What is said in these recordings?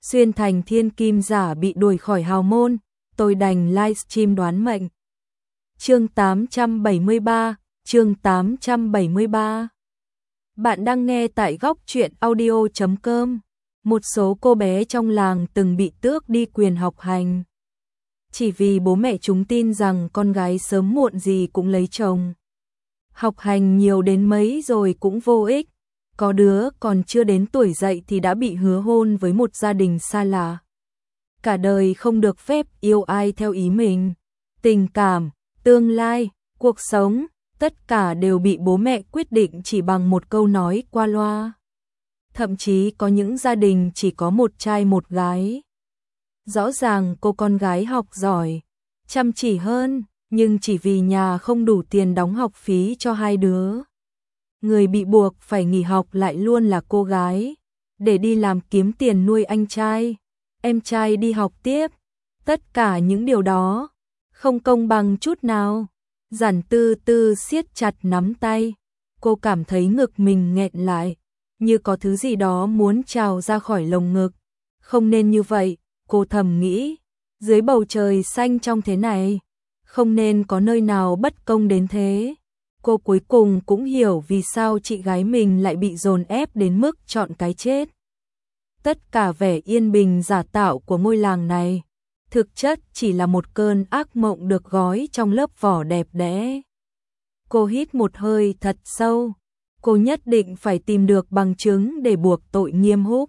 xuyên thành thiên kim giả bị đuổi khỏi hào môn, tôi đành livestream đoán mệnh. Chương 873, chương 873. Bạn đang nghe tại góc truyện audio.com. Một số cô bé trong làng từng bị tước đi quyền học hành. Chỉ vì bố mẹ chúng tin rằng con gái sớm muộn gì cũng lấy chồng. Học hành nhiều đến mấy rồi cũng vô ích. Có đứa còn chưa đến tuổi dậy thì đã bị hứa hôn với một gia đình xa lạ. Cả đời không được phép yêu ai theo ý mình. Tình cảm, tương lai, cuộc sống, tất cả đều bị bố mẹ quyết định chỉ bằng một câu nói qua loa. Thậm chí có những gia đình chỉ có một trai một gái. Rõ ràng cô con gái học giỏi, chăm chỉ hơn, nhưng chỉ vì nhà không đủ tiền đóng học phí cho hai đứa. Người bị buộc phải nghỉ học lại luôn là cô gái, để đi làm kiếm tiền nuôi anh trai, em trai đi học tiếp. Tất cả những điều đó không công bằng chút nào. Giản Tư Tư siết chặt nắm tay, cô cảm thấy ngực mình nghẹn lại, như có thứ gì đó muốn trào ra khỏi lồng ngực. Không nên như vậy, cô thầm nghĩ, dưới bầu trời xanh trong thế này, không nên có nơi nào bất công đến thế. Cô cuối cùng cũng hiểu vì sao chị gái mình lại bị dồn ép đến mức chọn cái chết. Tất cả vẻ yên bình giả tạo của ngôi làng này, thực chất chỉ là một cơn ác mộng được gói trong lớp vỏ đẹp đẽ. Cô hít một hơi thật sâu, cô nhất định phải tìm được bằng chứng để buộc tội Nghiêm Húc,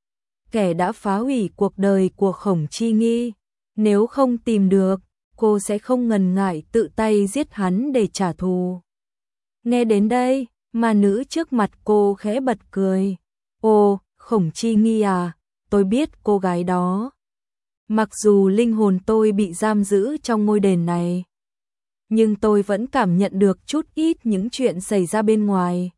kẻ đã phá hủy cuộc đời của Khổng Chi Nghi. Nếu không tìm được, cô sẽ không ngần ngại tự tay giết hắn để trả thù. Nghe đến đây, ma nữ trước mặt cô khẽ bật cười. Ồ, Khổng Chi Nghi à, tôi biết cô gái đó. Mặc dù linh hồn tôi bị giam giữ trong ngôi đền này, nhưng tôi vẫn cảm nhận được chút ít những chuyện xảy ra bên ngoài.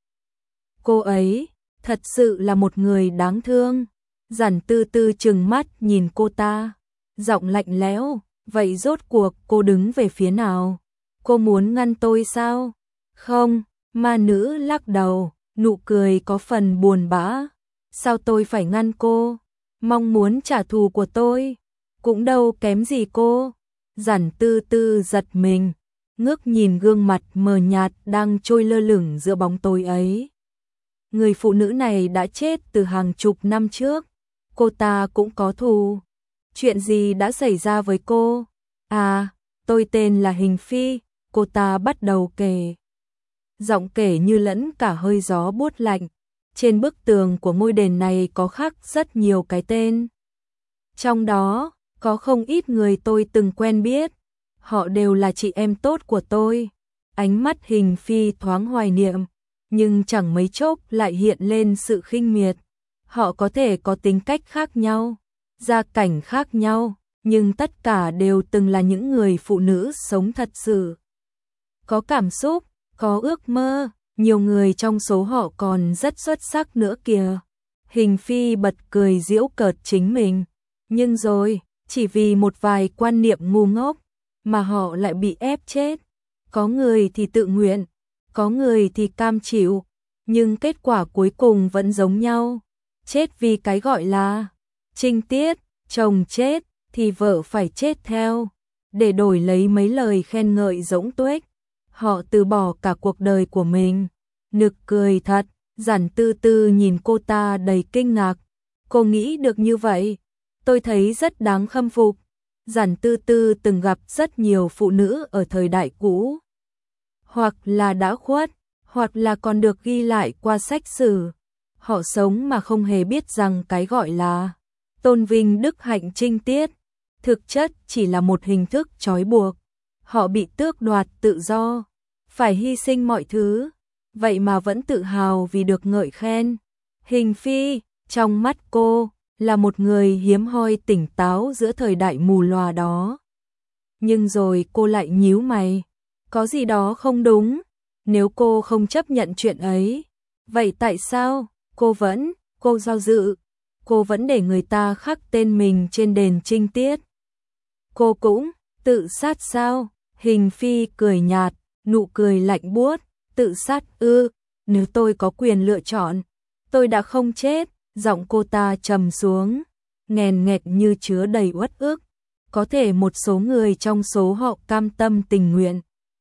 Cô ấy thật sự là một người đáng thương. Giản Tư Tư trừng mắt nhìn cô ta, giọng lạnh lẽo. Vậy rốt cuộc cô đứng về phía nào? Cô muốn ngăn tôi sao? Không, ma nữ lắc đầu, nụ cười có phần buồn bã. Sao tôi phải ngăn cô? Mong muốn trả thù của tôi cũng đâu kém gì cô. Giản Tư Tư giật mình, ngước nhìn gương mặt mờ nhạt đang trôi lơ lửng giữa bóng tối ấy. Người phụ nữ này đã chết từ hàng chục năm trước. Cô ta cũng có thù. Chuyện gì đã xảy ra với cô? À, tôi tên là Hình Phi, cô ta bắt đầu kể. Giọng kể như lẫn cả hơi gió buốt lạnh. Trên bức tường của ngôi đền này có khắc rất nhiều cái tên. Trong đó, có không ít người tôi từng quen biết. Họ đều là chị em tốt của tôi. Ánh mắt Hình Phi thoáng hoài niệm, nhưng chẳng mấy chốc lại hiện lên sự khinh miệt. Họ có thể có tính cách khác nhau, gia cảnh khác nhau, nhưng tất cả đều từng là những người phụ nữ sống thật sự. Có cảm xúc, có ước mơ, nhiều người trong số họ còn rất xuất sắc nữa kìa. Hình Phi bật cười giễu cợt chính mình. Nhưng rồi, chỉ vì một vài quan niệm ngu ngốc mà họ lại bị ép chết. Có người thì tự nguyện, có người thì cam chịu, nhưng kết quả cuối cùng vẫn giống nhau. Chết vì cái gọi là trinh tiết, chồng chết thì vợ phải chết theo, để đổi lấy mấy lời khen ngợi dỗng tuếch. Họ từ bỏ cả cuộc đời của mình. Nực cười thật. Giản Tư Tư nhìn cô ta đầy kinh ngạc. Cô nghĩ được như vậy, tôi thấy rất đáng khâm phục. Giản Tư Tư từng gặp rất nhiều phụ nữ ở thời đại cũ, hoặc là đã khuất, hoặc là còn được ghi lại qua sách sử. Họ sống mà không hề biết rằng cái gọi là tôn vinh đức hạnh trinh tiết, thực chất chỉ là một hình thức trói buộc. Họ bị tước đoạt tự do, phải hy sinh mọi thứ, vậy mà vẫn tự hào vì được ngợi khen. Hình Phi, trong mắt cô, là một người hiếm hoi tỉnh táo giữa thời đại mù lòa đó. Nhưng rồi cô lại nhíu mày, có gì đó không đúng. Nếu cô không chấp nhận chuyện ấy, vậy tại sao cô do dự, cô vẫn để người ta khắc tên mình trên đền trinh tiết? Cô cũng tự sát sao? Hình Phi cười nhạt, nụ cười lạnh buốt. Tự sát ư? Nếu tôi có quyền lựa chọn, tôi đã không chết. Giọng cô ta trầm xuống. nghèn nghẹt như chứa đầy uất ức. Có thể một số người trong số họ cam tâm tình nguyện.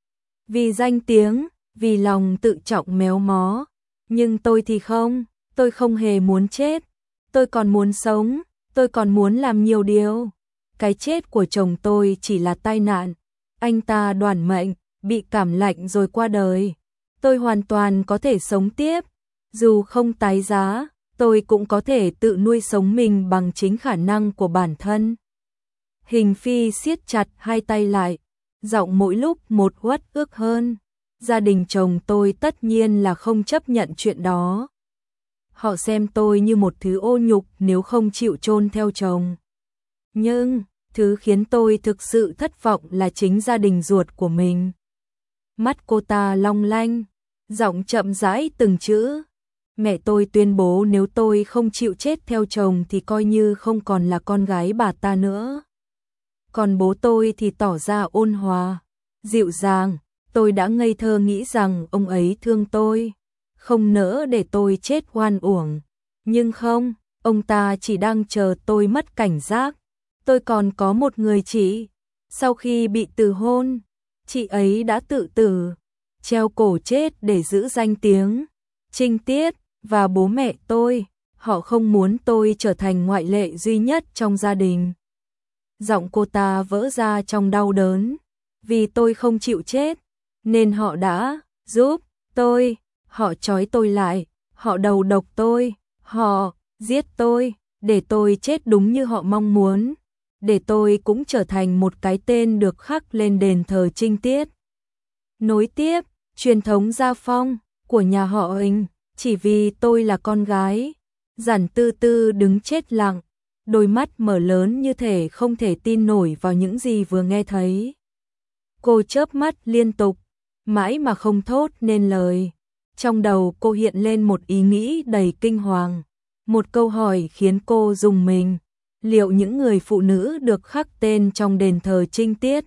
Vì danh tiếng, vì lòng tự trọng méo mó. Nhưng tôi thì không, tôi không hề muốn chết. Tôi còn muốn sống, tôi còn muốn làm nhiều điều. Cái chết của chồng tôi chỉ là tai nạn. Anh ta đoản mệnh, bị cảm lạnh rồi qua đời. Tôi hoàn toàn có thể sống tiếp. Dù không tái giá, tôi cũng có thể tự nuôi sống mình bằng chính khả năng của bản thân. Hình Phi siết chặt hai tay lại, giọng mỗi lúc một uất ức hơn. Gia đình chồng tôi tất nhiên là không chấp nhận chuyện đó. Họ xem tôi như một thứ ô nhục nếu không chịu chôn theo chồng. Nhưng, thứ khiến tôi thực sự thất vọng là chính gia đình ruột của mình. Mắt cô ta long lanh, giọng chậm rãi từng chữ. Mẹ tôi tuyên bố nếu tôi không chịu chết theo chồng thì coi như không còn là con gái bà ta nữa. Còn bố tôi thì tỏ ra ôn hòa, dịu dàng. Tôi đã ngây thơ nghĩ rằng ông ấy thương tôi, không nỡ để tôi chết oan uổng. Nhưng không, ông ta chỉ đang chờ tôi mất cảnh giác. Tôi còn có một người chị. Sau khi bị từ hôn, chị ấy đã tự tử, treo cổ chết để giữ danh tiếng. Trinh Tiết và bố mẹ tôi, họ không muốn tôi trở thành ngoại lệ duy nhất trong gia đình. Giọng cô ta vỡ ra trong đau đớn. Vì tôi không chịu chết, nên họ đã giúp tôi. Họ trói tôi lại, họ đầu độc tôi, họ giết tôi, để tôi chết đúng như họ mong muốn. Để tôi cũng trở thành một cái tên được khắc lên đền thờ Trinh Tiết. Nối tiếp truyền thống gia phong của nhà họ Hình, chỉ vì tôi là con gái. Giản Tư Tư đứng chết lặng, đôi mắt mở lớn như thể không thể tin nổi vào những gì vừa nghe thấy. Cô chớp mắt liên tục, mãi mà không thốt nên lời. Trong đầu cô hiện lên một ý nghĩ đầy kinh hoàng, một câu hỏi khiến cô rùng mình. Liệu những người phụ nữ được khắc tên trong đền thờ Trinh Tiết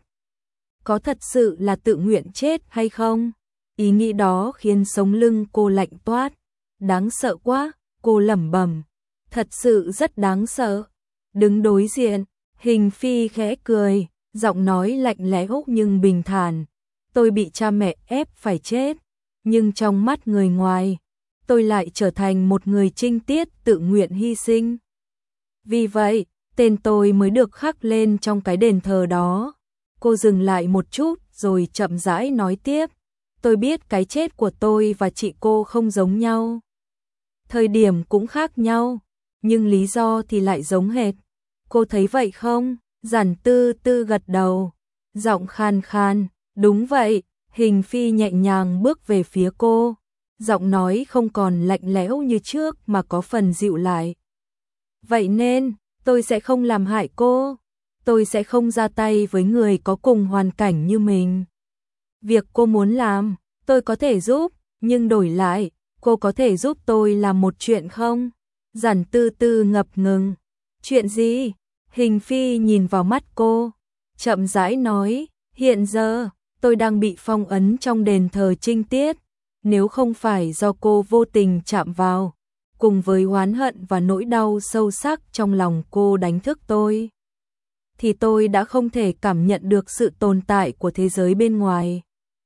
có thật sự là tự nguyện chết hay không? Ý nghĩ đó khiến sống lưng cô lạnh toát. Đáng sợ quá, cô lẩm bẩm. Thật sự rất đáng sợ. Đứng đối diện, Hình Phi khẽ cười, giọng nói lạnh lẽo nhưng bình thản. Tôi bị cha mẹ ép phải chết, nhưng trong mắt người ngoài, tôi lại trở thành một người Trinh Tiết tự nguyện hy sinh. Vì vậy, tên tôi mới được khắc lên trong cái đền thờ đó. Cô dừng lại một chút rồi chậm rãi nói tiếp. Tôi biết cái chết của tôi và chị cô không giống nhau. Thời điểm cũng khác nhau, nhưng lý do thì lại giống hệt. Cô thấy vậy không? Giản Tư Tư gật đầu, giọng khan khan. Đúng vậy. Hình Phi nhẹ nhàng bước về phía cô, giọng nói không còn lạnh lẽo như trước mà có phần dịu lại. Vậy nên, tôi sẽ không làm hại cô, tôi sẽ không ra tay với người có cùng hoàn cảnh như mình. Việc cô muốn làm, tôi có thể giúp, nhưng đổi lại, cô có thể giúp tôi làm một chuyện không? Giản Tư Tư ngập ngừng. Chuyện gì? Hình Phi nhìn vào mắt cô, chậm rãi nói, hiện giờ tôi đang bị phong ấn trong đền thờ Trinh Tiết. Nếu không phải do cô vô tình chạm vào, cùng với oán hận và nỗi đau sâu sắc trong lòng cô đánh thức tôi, thì tôi đã không thể cảm nhận được sự tồn tại của thế giới bên ngoài.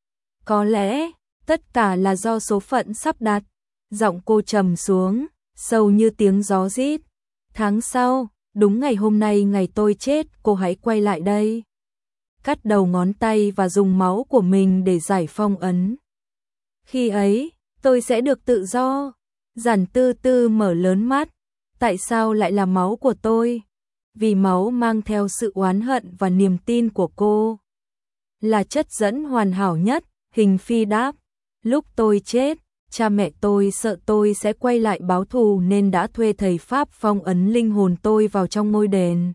Có lẽ, tất cả là do số phận sắp đặt. Giọng cô trầm xuống, sâu như tiếng gió rít. Tháng sau, đúng ngày hôm nay ngày tôi chết, cô hãy quay lại đây. Cắt đầu ngón tay và dùng máu của mình để giải phong ấn. Khi ấy, tôi sẽ được tự do. Giản Tư Tư mở lớn mắt. Tại sao lại là máu của tôi? Vì máu mang theo sự oán hận và niềm tin của cô. Là chất dẫn hoàn hảo nhất, Hình Phi đáp. Lúc tôi chết, cha mẹ tôi sợ tôi sẽ quay lại báo thù nên đã thuê thầy Pháp phong ấn linh hồn tôi vào trong ngôi đền.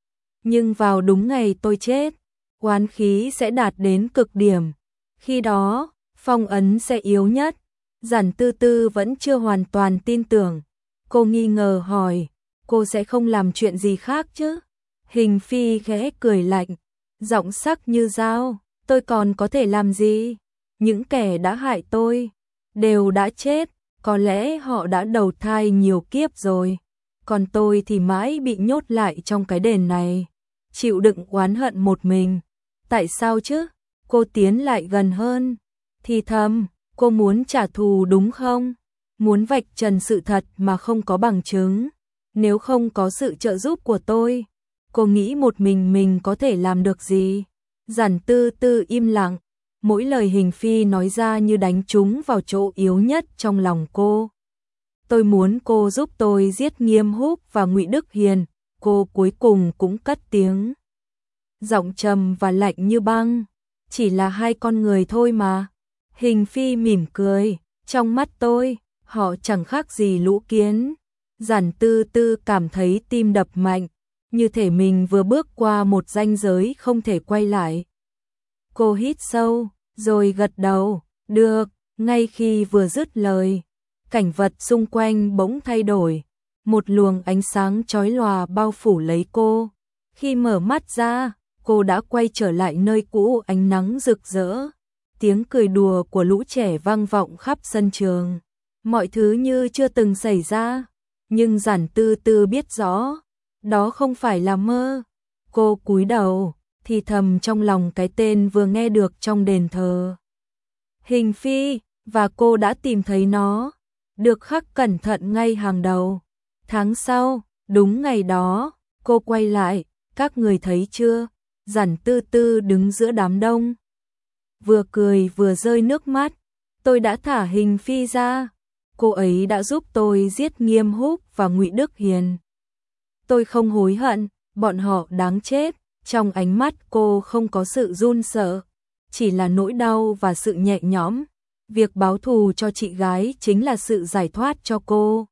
Nhưng vào đúng ngày tôi chết, oán khí sẽ đạt đến cực điểm. Khi đó, phong ấn sẽ yếu nhất. Giản Tư Tư vẫn chưa hoàn toàn tin tưởng. Cô nghi ngờ hỏi, cô sẽ không làm chuyện gì khác chứ? Hình Phi khẽ cười lạnh, giọng sắc như dao. Tôi còn có thể làm gì? Những kẻ đã hại tôi đều đã chết, có lẽ họ đã đầu thai nhiều kiếp rồi. còn tôi thì mãi bị nhốt lại trong cái đền này, chịu đựng oán hận một mình. Tại sao chứ? Cô tiến lại gần hơn, thì thầm, cô muốn trả thù đúng không? Muốn vạch trần sự thật mà không có bằng chứng. Nếu không có sự trợ giúp của tôi, cô nghĩ một mình có thể làm được gì? Giản Tư Tư im lặng, mỗi lời Hình Phi nói ra như đánh trúng vào chỗ yếu nhất trong lòng cô. Tôi muốn cô giúp tôi giết Nghiêm Húc và Ngụy Đức Hiền, cô cuối cùng cũng cất tiếng. Giọng trầm và lạnh như băng, chỉ là hai con người thôi mà. Hình Phi mỉm cười, trong mắt tôi, họ chẳng khác gì lũ kiến. Giản Tư Tư cảm thấy tim đập mạnh, như thể mình vừa bước qua một ranh giới không thể quay lại. Cô hít sâu, rồi gật đầu, được. Ngay khi vừa dứt lời, cảnh vật xung quanh bỗng thay đổi, một luồng ánh sáng chói lòa bao phủ lấy cô. Khi mở mắt ra, cô đã quay trở lại nơi cũ, ánh nắng rực rỡ, tiếng cười đùa của lũ trẻ vang vọng khắp sân trường. Mọi thứ như chưa từng xảy ra, nhưng Giản Tư Tư biết rõ, đó không phải là mơ. Cô cúi đầu, thì thầm trong lòng cái tên vừa nghe được trong đền thờ. Hình Phi, và cô đã tìm thấy nó, được khắc cẩn thận ngay hàng đầu. Tháng sau, đúng ngày đó, cô quay lại, các người thấy chưa? Giản Tư Tư đứng giữa đám đông, vừa cười vừa rơi nước mắt. Tôi đã thả Hình Phi ra, cô ấy đã giúp tôi giết Nghiêm Húc và Ngụy Đức Hiền. Tôi không hối hận, bọn họ đáng chết. Trong ánh mắt cô không có sự run sợ, chỉ là nỗi đau và sự nhẹ nhõm. Việc báo thù cho chị gái chính là sự giải thoát cho cô.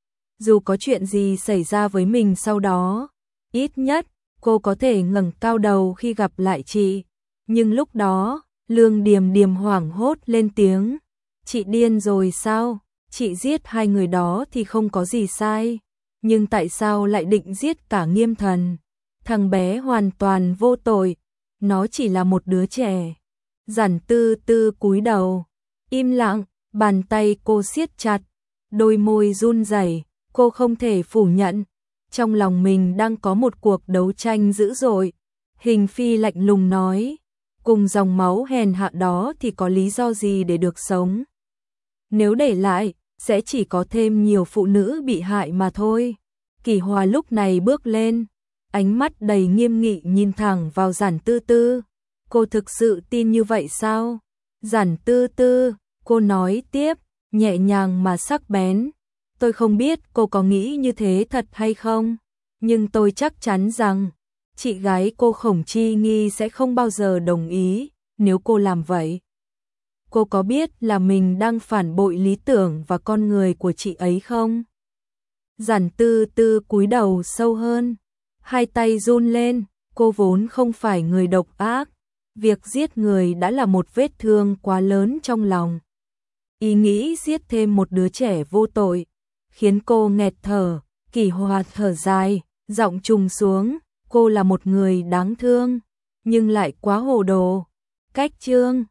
Dù có chuyện gì xảy ra với mình sau đó, ít nhất cô có thể ngẩng cao đầu khi gặp lại chị. Nhưng lúc đó, Lương Điềm Điềm hoảng hốt lên tiếng. Chị điên rồi sao? Chị giết hai người đó thì không có gì sai. Nhưng tại sao lại định giết cả Nghiêm Thần? Thằng bé hoàn toàn vô tội, nó chỉ là một đứa trẻ. Giản Tư Tư cúi đầu, im lặng, bàn tay cô siết chặt, đôi môi run rẩy, cô không thể phủ nhận, trong lòng mình đang có một cuộc đấu tranh dữ dội. Hình Phi lạnh lùng nói, cùng dòng máu hèn hạ đó thì có lý do gì để được sống? Nếu để lại, sẽ chỉ có thêm nhiều phụ nữ bị hại mà thôi. Kỳ Hòa lúc này bước lên, ánh mắt đầy nghiêm nghị nhìn thẳng vào Giản Tư Tư. Cô thực sự tin như vậy sao? Giản Tư Tư, cô nói tiếp, nhẹ nhàng mà sắc bén. Tôi không biết cô có nghĩ như thế thật hay không, nhưng tôi chắc chắn rằng chị gái cô Khổng Chi Nghi sẽ không bao giờ đồng ý nếu cô làm vậy. Cô có biết là mình đang phản bội lý tưởng và con người của chị ấy không? Giản Tư Tư cúi đầu sâu hơn, hai tay run lên, cô vốn không phải người độc ác. Việc giết người đã là một vết thương quá lớn trong lòng. Ý nghĩ giết thêm một đứa trẻ vô tội khiến cô nghẹt thở. Kỳ Hòa thở dài, giọng trùng xuống, cô là một người đáng thương, nhưng lại quá hồ đồ. Cách Trương